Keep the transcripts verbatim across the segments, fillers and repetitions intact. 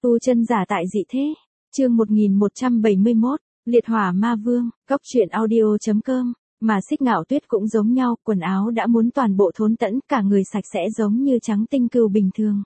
Tu chân giả tại dị thế. Chương một nghìn một trăm bảy mươi mốt, Liệt Hỏa Ma Vương, Cóc truyện audio chấm com. Mà Xích Ngạo Tuyết cũng giống nhau, quần áo đã muốn toàn bộ thốn tẫn, cả người sạch sẽ giống như trắng tinh cừu bình thường.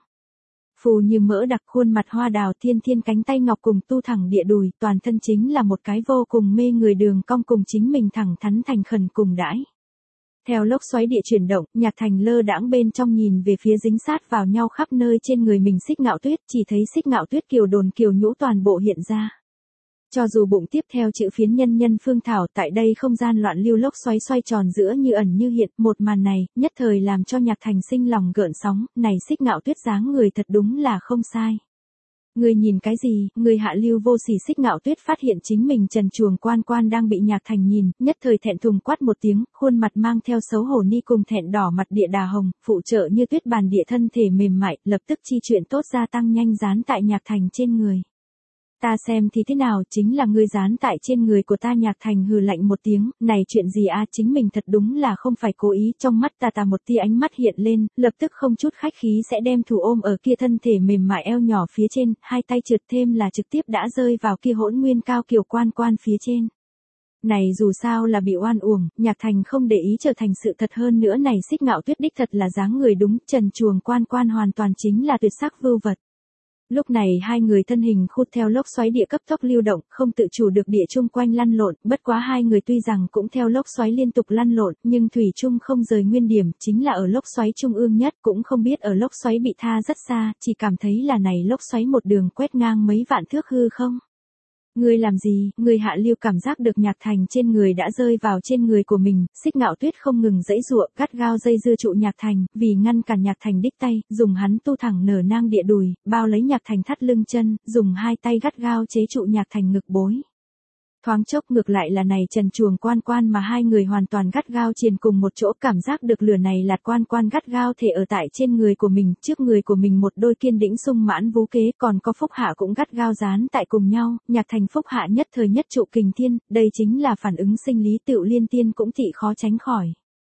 Phù như mỡ đặc, khuôn mặt hoa đào thiên thiên, cánh tay ngọc cùng tu thẳng địa đùi, toàn thân chính là một cái vô cùng mê người đường cong cùng chính mình thẳng thắn thành khẩn cùng đãi. Theo lốc xoáy địa chuyển động, Nhạc Thành lơ đãng bên trong nhìn về phía dính sát vào nhau khắp nơi trên người mình Xích Ngạo Tuyết, chỉ thấy Xích Ngạo Tuyết kiều đồn kiều nhũ toàn bộ hiện ra. Cho dù bụng tiếp theo chữ phiến nhân nhân phương thảo, tại đây không gian loạn lưu lốc xoáy xoay tròn giữa như ẩn như hiện, một màn này, nhất thời làm cho Nhạc Thành sinh lòng gợn sóng, này Xích Ngạo Tuyết dáng người thật đúng là không sai. Người nhìn cái gì, người hạ lưu vô sỉ. Xích Ngạo Tuyết phát hiện chính mình trần truồng quan quan đang bị Nhạc Thành nhìn, nhất thời thẹn thùng quát một tiếng, khuôn mặt mang theo xấu hổ ni cùng thẹn đỏ mặt địa đà hồng, phụ trợ như tuyết bàn địa thân thể mềm mại, lập tức chi chuyện tốt gia tăng nhanh dán tại Nhạc Thành trên người. Ta xem thì thế nào, chính là ngươi dán tại trên người của ta. Nhạc Thành hừ lạnh một tiếng, này chuyện gì a, chính mình thật đúng là không phải cố ý. Trong mắt ta ta một tia ánh mắt hiện lên, lập tức không chút khách khí sẽ đem thủ ôm ở kia thân thể mềm mại eo nhỏ phía trên, hai tay trượt thêm là trực tiếp đã rơi vào kia hỗn nguyên cao kiều quan quan phía trên. Này dù sao là bị oan uổng, Nhạc Thành không để ý trở thành sự thật. Hơn nữa này Xích Ngạo Tuyết đích thật là dáng người đúng, trần truồng quan quan hoàn toàn chính là tuyệt sắc vưu vật. Lúc này hai người thân hình khút theo lốc xoáy địa cấp tốc lưu động, không tự chủ được địa chung quanh lăn lộn, bất quá hai người tuy rằng cũng theo lốc xoáy liên tục lăn lộn, nhưng thủy chung không rời nguyên điểm, chính là ở lốc xoáy trung ương nhất, cũng không biết ở lốc xoáy bị tha rất xa, chỉ cảm thấy là này lốc xoáy một đường quét ngang mấy vạn thước hư không. Ngươi làm gì? Ngươi hạ lưu cảm giác được Nhạc Thành trên người đã rơi vào trên người của mình, Xích Ngạo Tuyết không ngừng giãy giụa, gắt gao dây dưa trụ Nhạc Thành, vì ngăn cản Nhạc Thành đích tay, dùng hắn tu thẳng nở nang địa đùi, bao lấy Nhạc Thành thắt lưng chân, dùng hai tay gắt gao chế trụ Nhạc Thành ngực bối. Thoáng chốc ngược lại là này trần truồng quan quan mà hai người hoàn toàn gắt gao triền cùng một chỗ, cảm giác được lửa này lạt quan quan gắt gao thể ở tại trên người của mình, trước người của mình một đôi kiên đĩnh sung mãn vú kế, còn có phúc hạ cũng gắt gao dán tại cùng nhau. Nhạc Thành phúc hạ nhất thời nhất trụ kình thiên, đây chính là phản ứng sinh lý tựu liên tiên cũng thị khó tránh khỏi.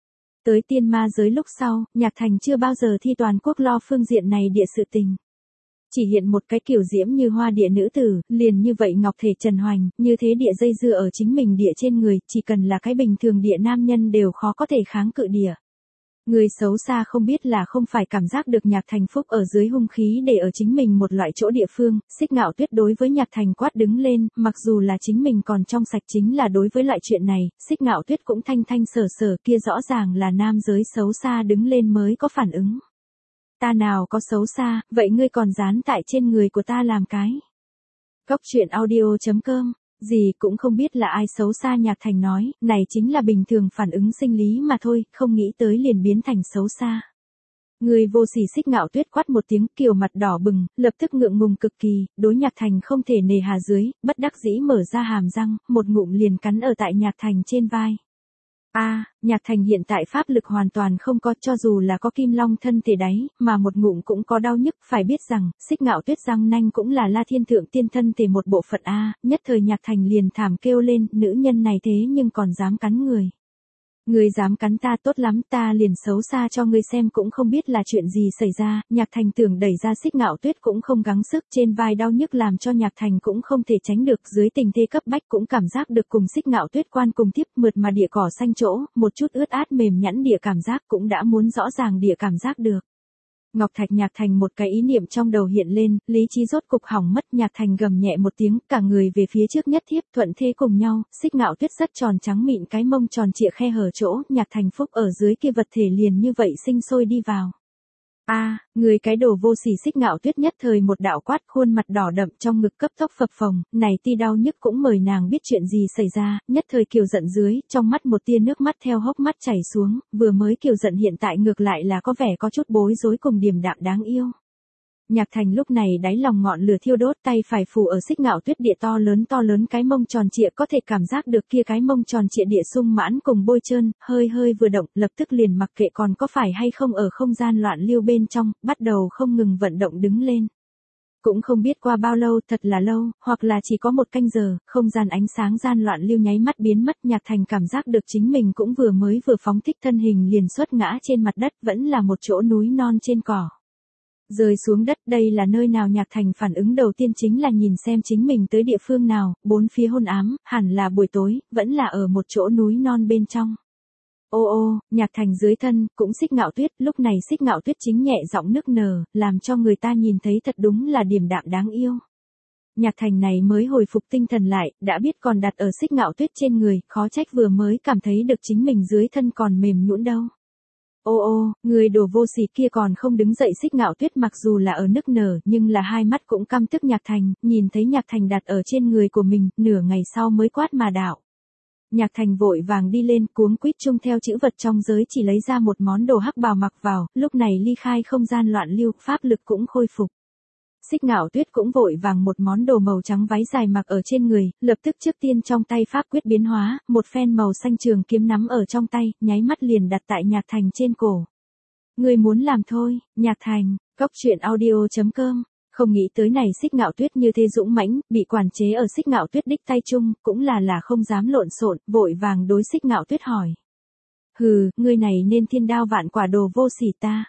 Tới tiên ma giới lúc sau, Nhạc Thành chưa bao giờ thi toàn quốc lo phương diện này địa sự tình. Chỉ hiện một cái kiểu diễm như hoa địa nữ tử, liền như vậy ngọc thể trần hoành, như thế địa dây dưa ở chính mình địa trên người, chỉ cần là cái bình thường địa nam nhân đều khó có thể kháng cự địa. Người xấu xa không biết là không phải cảm giác được Nhạc Thành phúc ở dưới hung khí để ở chính mình một loại chỗ địa phương. Xích Ngạo Tuyết đối với Nhạc Thành quát đứng lên, mặc dù là chính mình còn trong sạch, chính là đối với loại chuyện này, Xích Ngạo Tuyết cũng thanh thanh sở sở, kia rõ ràng là nam giới xấu xa đứng lên mới có phản ứng. Ta nào có xấu xa, vậy ngươi còn dán tại trên người của ta làm cái. Cóc truyện audio chấm com, gì cũng không biết là ai xấu xa. Nhạc Thành nói, này chính là bình thường phản ứng sinh lý mà thôi, không nghĩ tới liền biến thành xấu xa. Người vô sỉ. Xích Ngạo Tuyết quát một tiếng, kiều mặt đỏ bừng, lập tức ngượng ngùng cực kỳ, đối Nhạc Thành không thể nề hà dưới, bất đắc dĩ mở ra hàm răng, một ngụm liền cắn ở tại Nhạc Thành trên vai. A, à, Nhạc Thành hiện tại pháp lực hoàn toàn không có, cho dù là có kim long thân thể đáy, mà một ngụm cũng có đau nhức. Phải biết rằng, Xích Ngạo Tuyết răng nanh cũng là La Thiên Thượng Tiên thân thể một bộ phận a. Nhất thời Nhạc Thành liền thảm kêu lên, nữ nhân này thế nhưng còn dám cắn người. Người dám cắn ta, tốt lắm, ta liền xấu xa cho ngươi xem, cũng không biết là chuyện gì xảy ra. Nhạc Thành tưởng đẩy ra Xích Ngạo Tuyết cũng không gắng sức, trên vai đau nhức làm cho Nhạc Thành cũng không thể tránh được, dưới tình thế cấp bách cũng cảm giác được cùng Xích Ngạo Tuyết quan cùng tiếp, mượt mà địa cỏ xanh chỗ, một chút ướt át mềm nhẵn địa cảm giác cũng đã muốn rõ ràng địa cảm giác được. Ngọc Thạch. Nhạc Thành một cái ý niệm trong đầu hiện lên, lý trí rốt cục hỏng mất. Nhạc Thành gầm nhẹ một tiếng, cả người về phía trước nhất thiếp, thuận thế cùng nhau. Xích Ngạo Tuyết rất tròn trắng mịn, cái mông tròn trịa khe hở chỗ, Nhạc Thành phúc ở dưới kia vật thể liền như vậy sinh sôi đi vào. A, à, người cái đồ vô sỉ. Xích Ngạo Tuyết nhất thời một đạo quát, khuôn mặt đỏ đậm, trong ngực cấp tốc phập phồng, này ti đau nhức cũng mời nàng biết chuyện gì xảy ra, nhất thời kiều giận dưới, trong mắt một tia nước mắt theo hốc mắt chảy xuống, vừa mới kiều giận hiện tại ngược lại là có vẻ có chút bối rối cùng điềm đạm đáng yêu. Nhạc Thành lúc này đáy lòng ngọn lửa thiêu đốt, tay phải phủ ở Xích Ngạo Tuyết địa to lớn to lớn cái mông tròn trịa, có thể cảm giác được kia cái mông tròn trịa địa sung mãn cùng bôi trơn, hơi hơi vừa động, lập tức liền mặc kệ còn có phải hay không ở không gian loạn lưu bên trong, bắt đầu không ngừng vận động đứng lên. Cũng không biết qua bao lâu, thật là lâu, hoặc là chỉ có một canh giờ, không gian ánh sáng gian loạn lưu nháy mắt biến mất. Nhạc Thành cảm giác được chính mình cũng vừa mới vừa phóng thích thân hình liền xuất ngã trên mặt đất, vẫn là một chỗ núi non trên cỏ. Rơi xuống đất, đây là nơi nào? Nhạc Thành phản ứng đầu tiên chính là nhìn xem chính mình tới địa phương nào, bốn phía hôn ám, hẳn là buổi tối, vẫn là ở một chỗ núi non bên trong. Ô ô, Nhạc Thành dưới thân, cũng Xích Ngạo Tuyết, lúc này Xích Ngạo Tuyết chính nhẹ giọng nức nở, làm cho người ta nhìn thấy thật đúng là điềm đạm đáng yêu. Nhạc Thành này mới hồi phục tinh thần lại, đã biết còn đặt ở Xích Ngạo Tuyết trên người, khó trách vừa mới cảm thấy được chính mình dưới thân còn mềm nhũn đâu. Ô ô, người đồ vô sỉ kia còn không đứng dậy. Xích Ngạo Tuyết mặc dù là ở nức nở, nhưng là hai mắt cũng căm tức Nhạc Thành, nhìn thấy Nhạc Thành đặt ở trên người của mình, nửa ngày sau mới quát mà đạo. Nhạc Thành vội vàng đi lên, cuống quýt chung theo chữ vật trong giới chỉ lấy ra một món đồ hắc bào mặc vào, lúc này ly khai không gian loạn lưu, pháp lực cũng khôi phục. Xích Ngạo Tuyết cũng vội vàng một món đồ màu trắng váy dài mặc ở trên người, lập tức trước tiên trong tay pháp quyết biến hóa, một phen màu xanh trường kiếm nắm ở trong tay, nháy mắt liền đặt tại Nhạc Thành trên cổ. Người muốn làm thôi, Nhạc Thành, cốc truyện audio chấm com. Không nghĩ tới này Xích Ngạo Tuyết như thế dũng mãnh, bị quản chế ở Xích Ngạo Tuyết đích tay chung, cũng là là không dám lộn xộn, vội vàng đối Xích Ngạo Tuyết hỏi. Hừ, ngươi này nên thiên đao vạn quả đồ vô sỉ ta.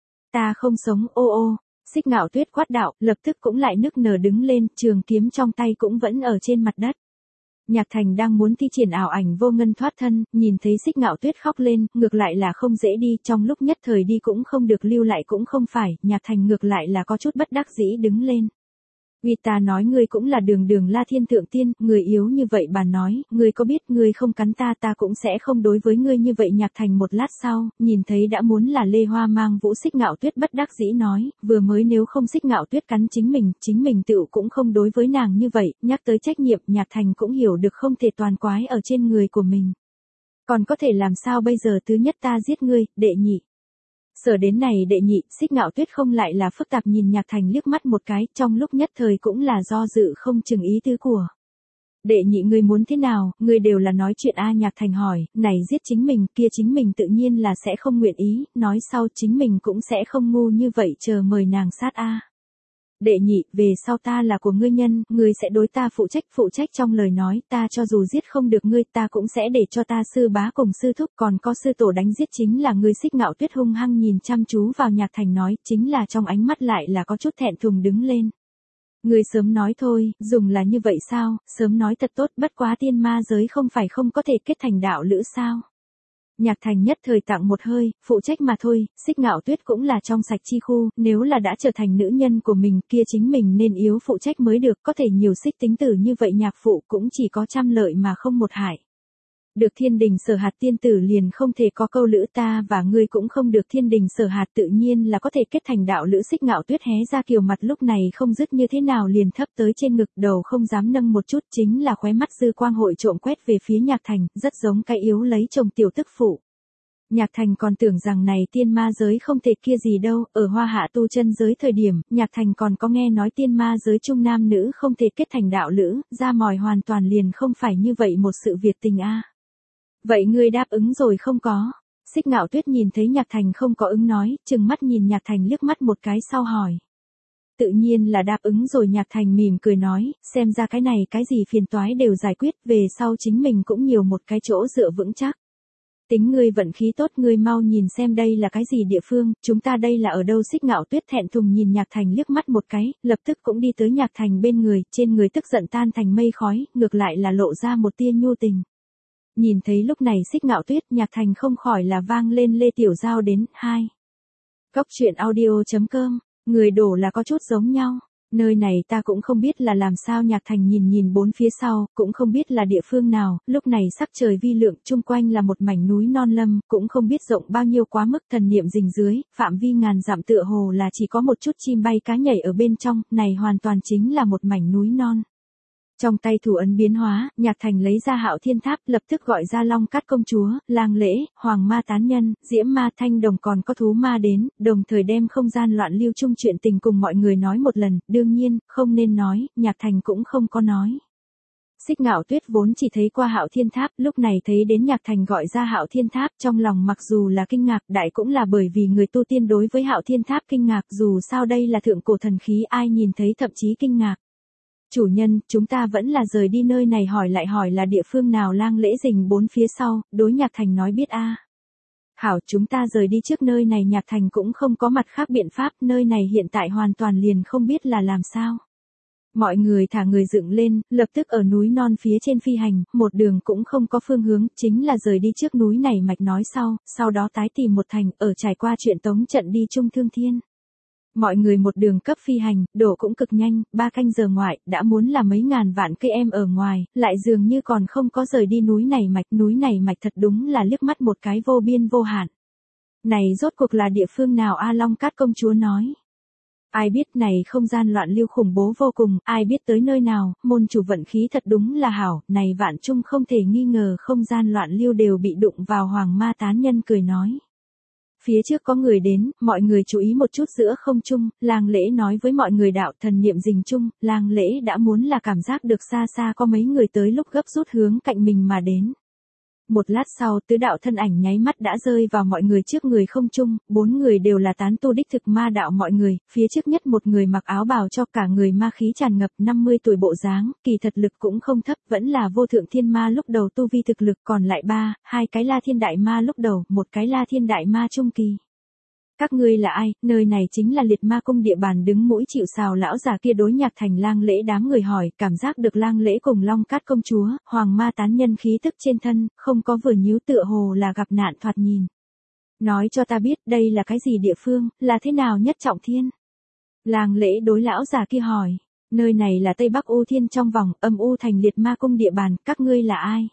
Ta không sống. Ô ô. Xích Ngạo Tuyết quát đạo, lập tức cũng lại nức nở đứng lên, trường kiếm trong tay cũng vẫn ở trên mặt đất. Nhạc Thành đang muốn thi triển ảo ảnh vô ngân thoát thân, nhìn thấy Xích Ngạo Tuyết khóc lên, ngược lại là không dễ đi, trong lúc nhất thời đi cũng không được, lưu lại cũng không phải, Nhạc Thành ngược lại là có chút bất đắc dĩ đứng lên. Uy, ta nói ngươi cũng là đường đường La Thiên Thượng Tiên, người yếu như vậy bà nói, ngươi có biết ngươi không cắn ta ta cũng sẽ không đối với ngươi như vậy. Nhạc Thành một lát sau, nhìn thấy đã muốn là Lê Hoa mang vũ. Xích Ngạo Tuyết bất đắc dĩ nói, vừa mới nếu không Xích Ngạo Tuyết cắn chính mình, chính mình tựu cũng không đối với nàng như vậy, nhắc tới trách nhiệm, Nhạc Thành cũng hiểu được không thể toàn quái ở trên người của mình. Còn có thể làm sao bây giờ? Thứ nhất ta giết ngươi, đệ nhị. Sở đến này đệ nhị, Xích Ngạo Tuyết không lại là phức tạp nhìn Nhạc Thành liếc mắt một cái, trong lúc nhất thời cũng là do dự không chừng ý tứ của. Đệ nhị ngươi muốn thế nào, ngươi đều là nói chuyện a. Nhạc Thành hỏi, này giết chính mình, kia chính mình tự nhiên là sẽ không nguyện ý, nói sau chính mình cũng sẽ không ngu như vậy chờ mời nàng sát a. Đệ nhị, về sau ta là của ngươi nhân, ngươi sẽ đối ta phụ trách, phụ trách trong lời nói, ta cho dù giết không được ngươi, ta cũng sẽ để cho ta sư bá cùng sư thúc, còn có sư tổ đánh giết chính là ngươi. Xích Ngạo Tuyết hung hăng nhìn chăm chú vào Nhạc Thành nói, chính là trong ánh mắt lại là có chút thẹn thùng đứng lên. Ngươi sớm nói thôi, dùng là như vậy sao, sớm nói thật tốt, bất quá tiên ma giới không phải không có thể kết thành đạo lữ sao. Nhạc Thành nhất thời tặng một hơi, phụ trách mà thôi. Xích Ngạo Tuyết cũng là trong sạch chi khu, nếu là đã trở thành nữ nhân của mình kia chính mình nên yếu phụ trách mới được, có thể nhiều xích tính tử như vậy nhạc phụ cũng chỉ có trăm lợi mà không một hại. Được thiên đình sở hạt tiên tử liền không thể có câu lữ, ta và ngươi cũng không được thiên đình sở hạt, tự nhiên là có thể kết thành đạo lữ. Xích Ngạo Tuyết hé ra kiều mặt lúc này không dứt như thế nào liền thấp tới trên ngực, đầu không dám nâng một chút, chính là khóe mắt dư quang hội trộm quét về phía Nhạc Thành, rất giống cái yếu lấy chồng tiểu tức phụ. Nhạc Thành còn tưởng rằng này tiên ma giới không thể kia gì đâu, ở Hoa Hạ tu chân giới thời điểm, Nhạc Thành còn có nghe nói tiên ma giới chung nam nữ không thể kết thành đạo lữ, ra mòi hoàn toàn liền không phải như vậy một sự việc tình a. Vậy ngươi đáp ứng rồi không có? Xích Ngạo Tuyết nhìn thấy Nhạc Thành không có ứng nói, chừng mắt nhìn Nhạc Thành liếc mắt một cái sau hỏi. Tự nhiên là đáp ứng rồi. Nhạc Thành mỉm cười nói, xem ra cái này cái gì phiền toái đều giải quyết, về sau chính mình cũng nhiều một cái chỗ dựa vững chắc. Tính ngươi vận khí tốt, ngươi mau nhìn xem đây là cái gì địa phương, chúng ta đây là ở đâu? Xích Ngạo Tuyết thẹn thùng nhìn Nhạc Thành liếc mắt một cái, lập tức cũng đi tới Nhạc Thành bên người, trên người tức giận tan thành mây khói, ngược lại là lộ ra một tia nhu tình. Nhìn thấy lúc này Xích Ngạo Tuyết, Nhạc Thành không khỏi là vang lên Lê Tiểu Giao đến, hai. Cốc truyện audio chấm com, người đổ là có chút giống nhau. Nơi này ta cũng không biết là làm sao. Nhạc Thành nhìn nhìn bốn phía sau, cũng không biết là địa phương nào, lúc này sắc trời vi lượng, chung quanh là một mảnh núi non lâm, cũng không biết rộng bao nhiêu quá mức, thần niệm rình dưới, phạm vi ngàn dặm tựa hồ là chỉ có một chút chim bay cá nhảy ở bên trong, này hoàn toàn chính là một mảnh núi non. Trong tay thủ ấn biến hóa, Nhạc Thành lấy ra Hạo Thiên Tháp, lập tức gọi ra Long Cát công chúa, Lang Lễ, Hoàng Ma tán nhân, Diễm Ma Thanh Đồng còn có thú ma đến, đồng thời đem không gian loạn lưu chung chuyện tình cùng mọi người nói một lần, đương nhiên, không nên nói, Nhạc Thành cũng không có nói. Xích Ngạo Tuyết vốn chỉ thấy qua Hạo Thiên Tháp, lúc này thấy đến Nhạc Thành gọi ra Hạo Thiên Tháp, trong lòng mặc dù là kinh ngạc, đại cũng là bởi vì người tu tiên đối với Hạo Thiên Tháp kinh ngạc, dù sao đây là thượng cổ thần khí, ai nhìn thấy thậm chí kinh ngạc. Chủ nhân, chúng ta vẫn là rời đi nơi này. Hỏi lại hỏi là địa phương nào? Lang Lễ rình bốn phía sau, đối Nhạc Thành nói biết a. Hảo, chúng ta rời đi trước nơi này. Nhạc Thành cũng không có mặt khác biện pháp, nơi này hiện tại hoàn toàn liền không biết là làm sao. Mọi người thả người dựng lên, lập tức ở núi non phía trên phi hành, một đường cũng không có phương hướng, chính là rời đi trước núi này mạch nói sau, sau đó tái tìm một thành, ở trải qua chuyện tống trận đi Trung Thương Thiên. Mọi người một đường cấp phi hành, đổ cũng cực nhanh, ba canh giờ ngoại, đã muốn là mấy ngàn vạn cây em ở ngoài, lại dường như còn không có rời đi núi này mạch, núi này mạch thật đúng là liếc mắt một cái vô biên vô hạn. Này rốt cuộc là địa phương nào? A Long Cát công chúa nói. Ai biết này không gian loạn lưu khủng bố vô cùng, ai biết tới nơi nào, môn chủ vận khí thật đúng là hảo, này vạn trung không thể nghi ngờ không gian loạn lưu đều bị đụng vào. Hoàng ma tán nhân cười nói. Phía trước có người đến, mọi người chú ý một chút giữa không trung, Lang Lễ nói với mọi người đạo thần niệm rình chung, Lang Lễ đã muốn là cảm giác được xa xa có mấy người tới lúc gấp rút hướng cạnh mình mà đến. Một lát sau, tứ đạo thân ảnh nháy mắt đã rơi vào mọi người trước người không trung, bốn người đều là tán tu đích thực ma đạo mọi người, phía trước nhất một người mặc áo bào cho cả người ma khí tràn ngập năm mươi tuổi bộ dáng, kỳ thật lực cũng không thấp, vẫn là vô thượng thiên ma lúc đầu tu vi thực lực, còn lại ba, hai cái la thiên đại ma lúc đầu, một cái la thiên đại ma trung kỳ. Các ngươi là ai? Nơi này chính là Liệt Ma Cung địa bàn. Đứng mũi chịu sào lão già kia đối Nhạc Thành Lang Lễ đám người hỏi, cảm giác được Lang Lễ cùng Long Cát công chúa, Hoàng ma tán nhân khí tức trên thân, không có vừa nhíu tựa hồ là gặp nạn thoạt nhìn. Nói cho ta biết đây là cái gì địa phương, là thế nào nhất trọng thiên? Lang Lễ đối lão già kia hỏi, nơi này là Tây Bắc U Thiên trong vòng, âm U thành Liệt Ma Cung địa bàn, các ngươi là ai?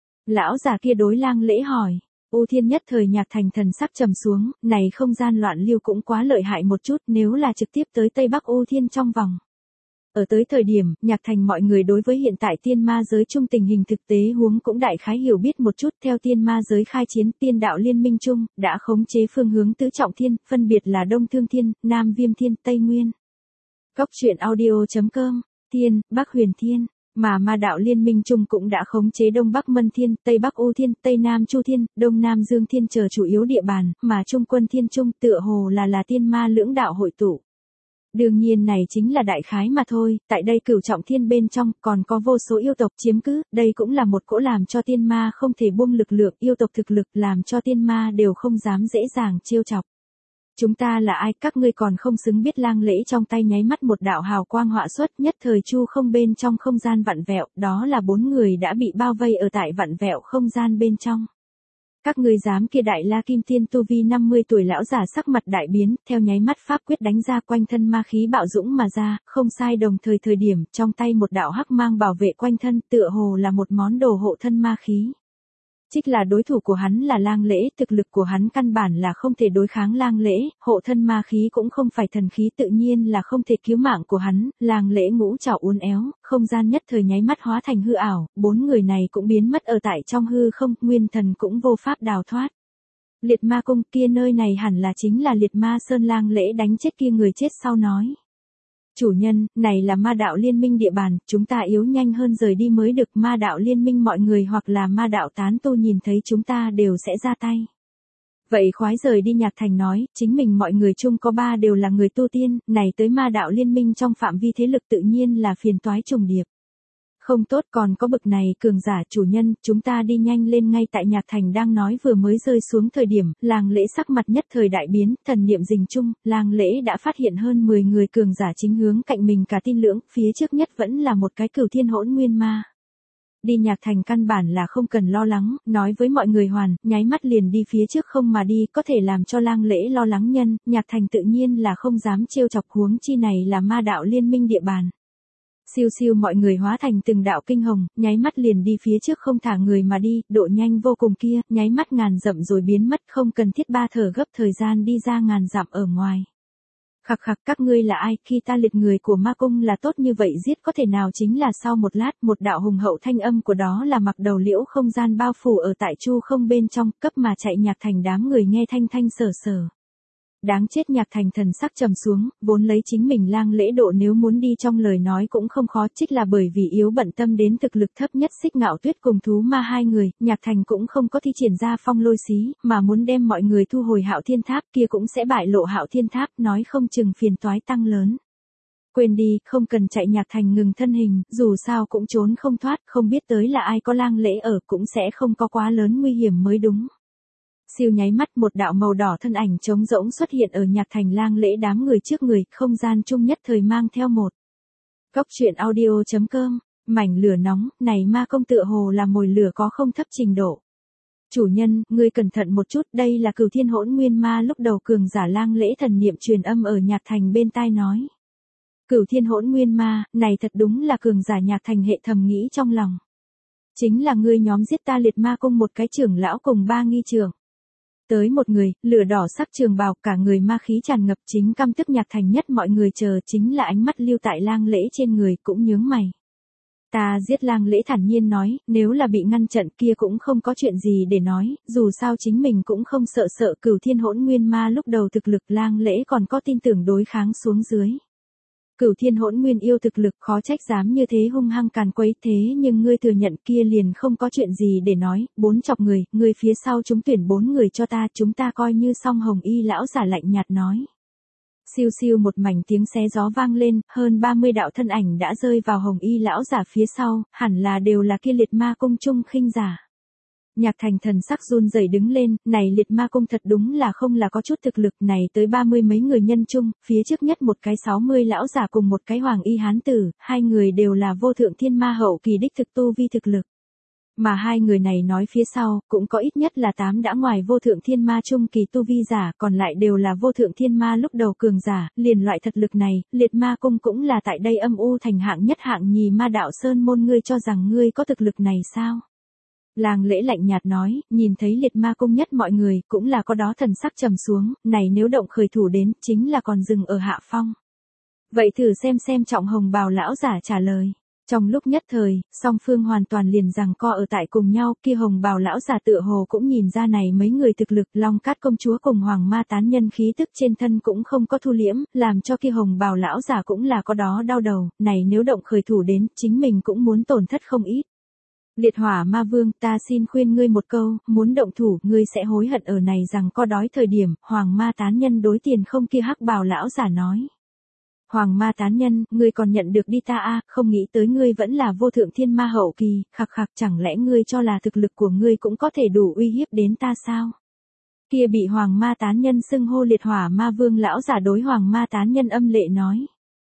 Lão già kia đối Lang Lễ hỏi. U Thiên nhất thời Nhạc Thành thần sắc trầm xuống, này không gian loạn lưu cũng quá lợi hại một chút, nếu là trực tiếp tới Tây Bắc U Thiên trong vòng. Ở tới thời điểm, Nhạc Thành mọi người đối với hiện tại tiên ma giới chung tình hình thực tế huống cũng đại khái hiểu biết một chút. Theo tiên ma giới khai chiến, tiên đạo liên minh chung, đã khống chế phương hướng tứ trọng thiên, phân biệt là Đông Thương Thiên, Nam Viêm Thiên, Tây Nguyên. Góc truyện audio chấm com, Thiên, Bắc Huyền Thiên. Mà ma đạo liên minh chung cũng đã khống chế Đông Bắc Mân Thiên, Tây Bắc U Thiên, Tây Nam Chu Thiên, Đông Nam Dương Thiên chờ chủ yếu địa bàn, mà Trung Quân Thiên Trung tựa hồ là là tiên ma lưỡng đạo hội tụ. Đương nhiên này chính là đại khái mà thôi, tại đây cửu trọng thiên bên trong còn có vô số yêu tộc chiếm cứ, đây cũng là một cỗ làm cho tiên ma không thể buông lực lượng, yêu tộc thực lực làm cho tiên ma đều không dám dễ dàng trêu chọc. Chúng ta là ai, các ngươi còn không xứng biết? Lang Lễ trong tay nháy mắt một đạo hào quang họa xuất, nhất thời chu không bên trong không gian vặn vẹo, đó là bốn người đã bị bao vây ở tại vặn vẹo không gian bên trong. Các ngươi dám? Kia đại la kim tiên tu vi năm mươi tuổi lão giả sắc mặt đại biến, theo nháy mắt pháp quyết đánh ra quanh thân ma khí bạo dũng mà ra, không sai đồng thời thời điểm, trong tay một đạo hắc mang bảo vệ quanh thân, tựa hồ là một món đồ hộ thân ma khí. Trích là đối thủ của hắn là Lang Lễ, thực lực của hắn căn bản là không thể đối kháng Lang Lễ, hộ thân ma khí cũng không phải thần khí tự nhiên là không thể cứu mạng của hắn. Lang Lễ ngũ trảo uốn éo, không gian nhất thời nháy mắt hóa thành hư ảo, bốn người này cũng biến mất ở tại trong hư không, nguyên thần cũng vô pháp đào thoát. Liệt Ma Cung kia nơi này hẳn là chính là Liệt Ma Sơn. Lang Lễ đánh chết kia người chết sau nói. Chủ nhân, này là ma đạo liên minh địa bàn, chúng ta yếu nhanh hơn rời đi mới được. Ma đạo liên minh mọi người hoặc là ma đạo tán tu nhìn thấy chúng ta đều sẽ ra tay. Vậy khoái rời đi. Nhạc Thành nói, chính mình mọi người chung có ba đều là người tu tiên, này tới ma đạo liên minh trong phạm vi thế lực tự nhiên là phiền toái trùng điệp. Không tốt, còn có bực này cường giả. Chủ nhân, chúng ta đi nhanh lên. Ngay tại Nhạc Thành đang nói vừa mới rơi xuống thời điểm, Lang Lễ sắc mặt nhất thời đại biến, thần niệm rình chung, Lang Lễ đã phát hiện hơn mười người cường giả chính hướng cạnh mình cả tin lưỡng, phía trước nhất vẫn là một cái cửu thiên hỗn nguyên ma. Đi. Nhạc Thành căn bản là không cần lo lắng, nói với mọi người hoàn, nháy mắt liền đi phía trước không mà đi, có thể làm cho Lang Lễ lo lắng nhân, Nhạc Thành tự nhiên là không dám trêu chọc, huống chi này là ma đạo liên minh địa bàn. Siêu siêu mọi người hóa thành từng đạo kinh hồng, nháy mắt liền đi phía trước không thả người mà đi, độ nhanh vô cùng kia, nháy mắt ngàn dặm rồi biến mất, không cần thiết ba thở gấp thời gian đi ra ngàn dặm ở ngoài. Khặc khặc, các ngươi là ai? Khi ta liệt người của ma cung là tốt như vậy giết có thể nào? Chính là sau một lát, một đạo hùng hậu thanh âm của đó là mặc đầu liễu không gian bao phủ ở tại chu không bên trong, cấp mà chạy. Nhạc Thành đám người nghe thanh thanh sở sở. Đáng chết. Nhạc Thành thần sắc trầm xuống, vốn lấy chính mình Lang Lễ độ nếu muốn đi trong lời nói cũng không khó, trích là bởi vì yếu bận tâm đến thực lực thấp nhất Xích Ngạo Tuyết cùng thú ma hai người, Nhạc Thành cũng không có thi triển ra phong lôi xí, mà muốn đem mọi người thu hồi Hạo Thiên Tháp, kia cũng sẽ bại lộ Hạo Thiên Tháp, nói không chừng phiền toái tăng lớn. Quên đi, không cần chạy. Nhạc Thành ngừng thân hình, dù sao cũng trốn không thoát, không biết tới là ai, có Lang Lễ ở cũng sẽ không có quá lớn nguy hiểm mới đúng. Siêu nháy mắt một đạo màu đỏ thân ảnh trống rỗng xuất hiện ở nhạc thành lang lễ đám người trước người, không gian chung nhất thời mang theo một. Cốc truyện audio.com, mảnh lửa nóng, này ma công tựa hồ là mồi lửa có không thấp trình độ. Chủ nhân, ngươi cẩn thận một chút, đây là Cửu Thiên Hỗn Nguyên Ma. Lúc đầu cường giả lang lễ thần niệm truyền âm ở nhạc thành bên tai nói. Cửu Thiên Hỗn Nguyên Ma, này thật đúng là cường giả. Nhạc thành hệ thầm nghĩ trong lòng. Chính là ngươi nhóm giết ta liệt ma cung một cái trưởng lão cùng ba nghi trưởng. Tới một người, lửa đỏ sắc trường bào, cả người ma khí tràn ngập, chính căm tức nhạc thành nhất mọi người chờ chính là ánh mắt lưu tại lang lễ trên người cũng nhướng mày. Ta giết lang lễ thản nhiên nói, nếu là bị ngăn trận kia cũng không có chuyện gì để nói, dù sao chính mình cũng không sợ sợ Cửu Thiên Hỗn Nguyên Ma lúc đầu thực lực lang lễ còn có tin tưởng đối kháng xuống dưới. Cửu Thiên Hỗn Nguyên yêu thực lực khó trách dám như thế hung hăng càn quấy thế nhưng ngươi thừa nhận kia liền không có chuyện gì để nói, bốn chọc người, ngươi phía sau chúng tuyển bốn người cho ta, chúng ta coi như xong. Hồng y lão giả lạnh nhạt nói. Siêu siêu một mảnh tiếng xé gió vang lên, hơn ba mươi đạo thân ảnh đã rơi vào hồng y lão giả phía sau, hẳn là đều là kia liệt ma cung trung khinh giả. Nhạc thành thần sắc run rẩy đứng lên, này liệt ma cung thật đúng là không là có chút thực lực này tới ba mươi mấy người nhân chung, phía trước nhất một cái sáu mươi lão giả cùng một cái hoàng y hán tử, hai người đều là vô thượng thiên ma hậu kỳ đích thực tu vi thực lực. Mà hai người này nói phía sau, cũng có ít nhất là tám đã ngoài vô thượng thiên ma trung kỳ tu vi giả, còn lại đều là vô thượng thiên ma lúc đầu cường giả, liền loại thật lực này, liệt ma cung cũng là tại đây âm u thành hạng nhất hạng nhì ma đạo sơn môn. Ngươi cho rằng ngươi có thực lực này sao? Lang lễ lạnh nhạt nói, nhìn thấy liệt ma cung nhất mọi người, cũng là có đó thần sắc trầm xuống, này nếu động khởi thủ đến, chính là còn dừng ở hạ phong. Vậy thử xem xem trọng hồng bào lão giả trả lời. Trong lúc nhất thời, song phương hoàn toàn liền giằng co ở tại cùng nhau, kia hồng bào lão giả tựa hồ cũng nhìn ra này mấy người thực lực, Long Cát công chúa cùng hoàng ma tán nhân khí tức trên thân cũng không có thu liễm, làm cho kia hồng bào lão giả cũng là có đó đau đầu, này nếu động khởi thủ đến, chính mình cũng muốn tổn thất không ít. Liệt hỏa ma vương, ta xin khuyên ngươi một câu, muốn động thủ, ngươi sẽ hối hận ở này rằng co đói thời điểm, hoàng ma tán nhân đối tiền không kia hắc bào lão giả nói. Hoàng ma tán nhân, ngươi còn nhận được đi ta a, không nghĩ tới ngươi vẫn là vô thượng thiên ma hậu kỳ, khặc khặc chẳng lẽ ngươi cho là thực lực của ngươi cũng có thể đủ uy hiếp đến ta sao? Kia bị hoàng ma tán nhân xưng hô liệt hỏa ma vương lão giả đối hoàng ma tán nhân âm lệ nói.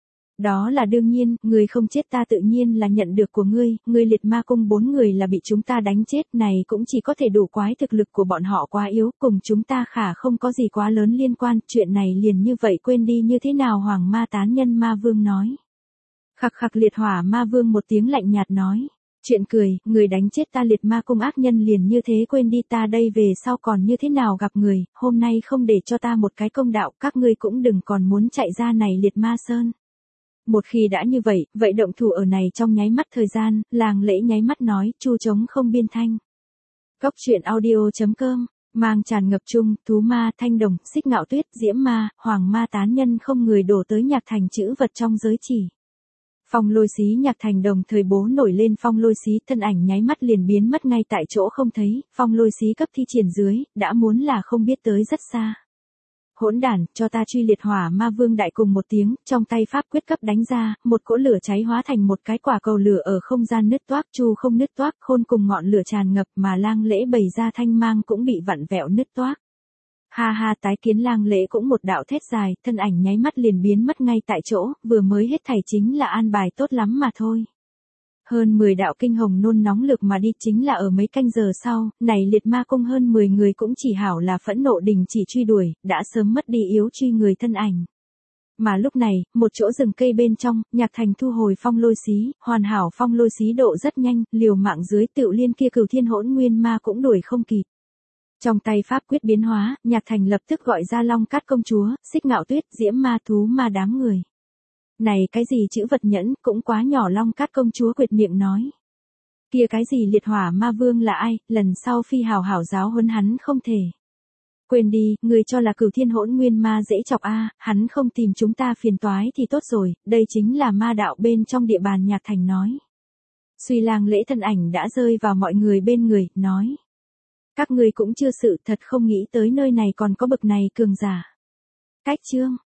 Đó là đương nhiên, ngươi không chết ta tự nhiên là nhận được của ngươi, ngươi liệt ma cung bốn người là bị chúng ta đánh chết, này cũng chỉ có thể đủ quái thực lực của bọn họ quá yếu, cùng chúng ta khả không có gì quá lớn liên quan, chuyện này liền như vậy quên đi như thế nào? Hoàng ma tán nhân ma vương nói. Khặc khặc liệt hỏa ma vương một tiếng lạnh nhạt nói. Chuyện cười, người đánh chết ta liệt ma cung ác nhân liền như thế quên đi, ta đây về sau còn như thế nào gặp người, hôm nay không để cho ta một cái công đạo, các ngươi cũng đừng còn muốn chạy ra này liệt ma sơn. Một khi đã như vậy, vậy động thủ ở này trong nháy mắt thời gian, Lang lễ nháy mắt nói, chu trống không biên thanh. Cốc truyện audio.com, mang tràn ngập chung, thú ma, thanh đồng, xích ngạo tuyết, diễm ma, hoàng ma tán nhân không người đổ tới nhạc thành chữ vật trong giới chỉ. Phong lôi xí nhạc thành đồng thời bố nổi lên phong lôi xí, thân ảnh nháy mắt liền biến mất ngay tại chỗ không thấy, phong lôi xí cấp thi triển dưới, đã muốn là không biết tới rất xa. Hỗn đản, cho ta truy liệt hỏa ma vương đại cùng một tiếng, trong tay pháp quyết cấp đánh ra, một cỗ lửa cháy hóa thành một cái quả cầu lửa ở không gian nứt toác, chu không nứt toác, khôn cùng ngọn lửa tràn ngập mà Lang lễ bày ra thanh mang cũng bị vặn vẹo nứt toác. Ha ha, tái kiến. Lang lễ cũng một đạo thét dài, thân ảnh nháy mắt liền biến mất ngay tại chỗ, vừa mới hết thảy chính là an bài tốt lắm mà thôi. Hơn mười đạo kinh hồng nôn nóng lực mà đi, chính là ở mấy canh giờ sau, này liệt ma cung hơn mười người cũng chỉ hảo là phẫn nộ đình chỉ truy đuổi, đã sớm mất đi yếu truy người thân ảnh. Mà lúc này, một chỗ rừng cây bên trong, nhạc thành thu hồi phong lôi xí, hoàn hảo phong lôi xí độ rất nhanh, liều mạng dưới tựu liên kia Cửu Thiên Hỗn Nguyên Ma cũng đuổi không kịp. Trong tay pháp quyết biến hóa, nhạc thành lập tức gọi ra Long Cát công chúa, xích ngạo tuyết, diễm ma, thú ma đám người. Này cái gì chữ vật nhẫn, cũng quá nhỏ. Long Cát công chúa quệt miệng nói. Kia cái gì liệt hỏa ma vương là ai, lần sau phi hào hảo giáo huấn hắn không thể. Quên đi, người cho là Cửu Thiên Hỗn Nguyên Ma dễ chọc a, hắn không tìm chúng ta phiền toái thì tốt rồi, đây chính là ma đạo bên trong địa bàn. Nhạc thành nói. Suy Lang lễ thân ảnh đã rơi vào mọi người bên người, nói. Các ngươi cũng chưa sự, thật không nghĩ tới nơi này còn có bậc này cường giả. Cách chương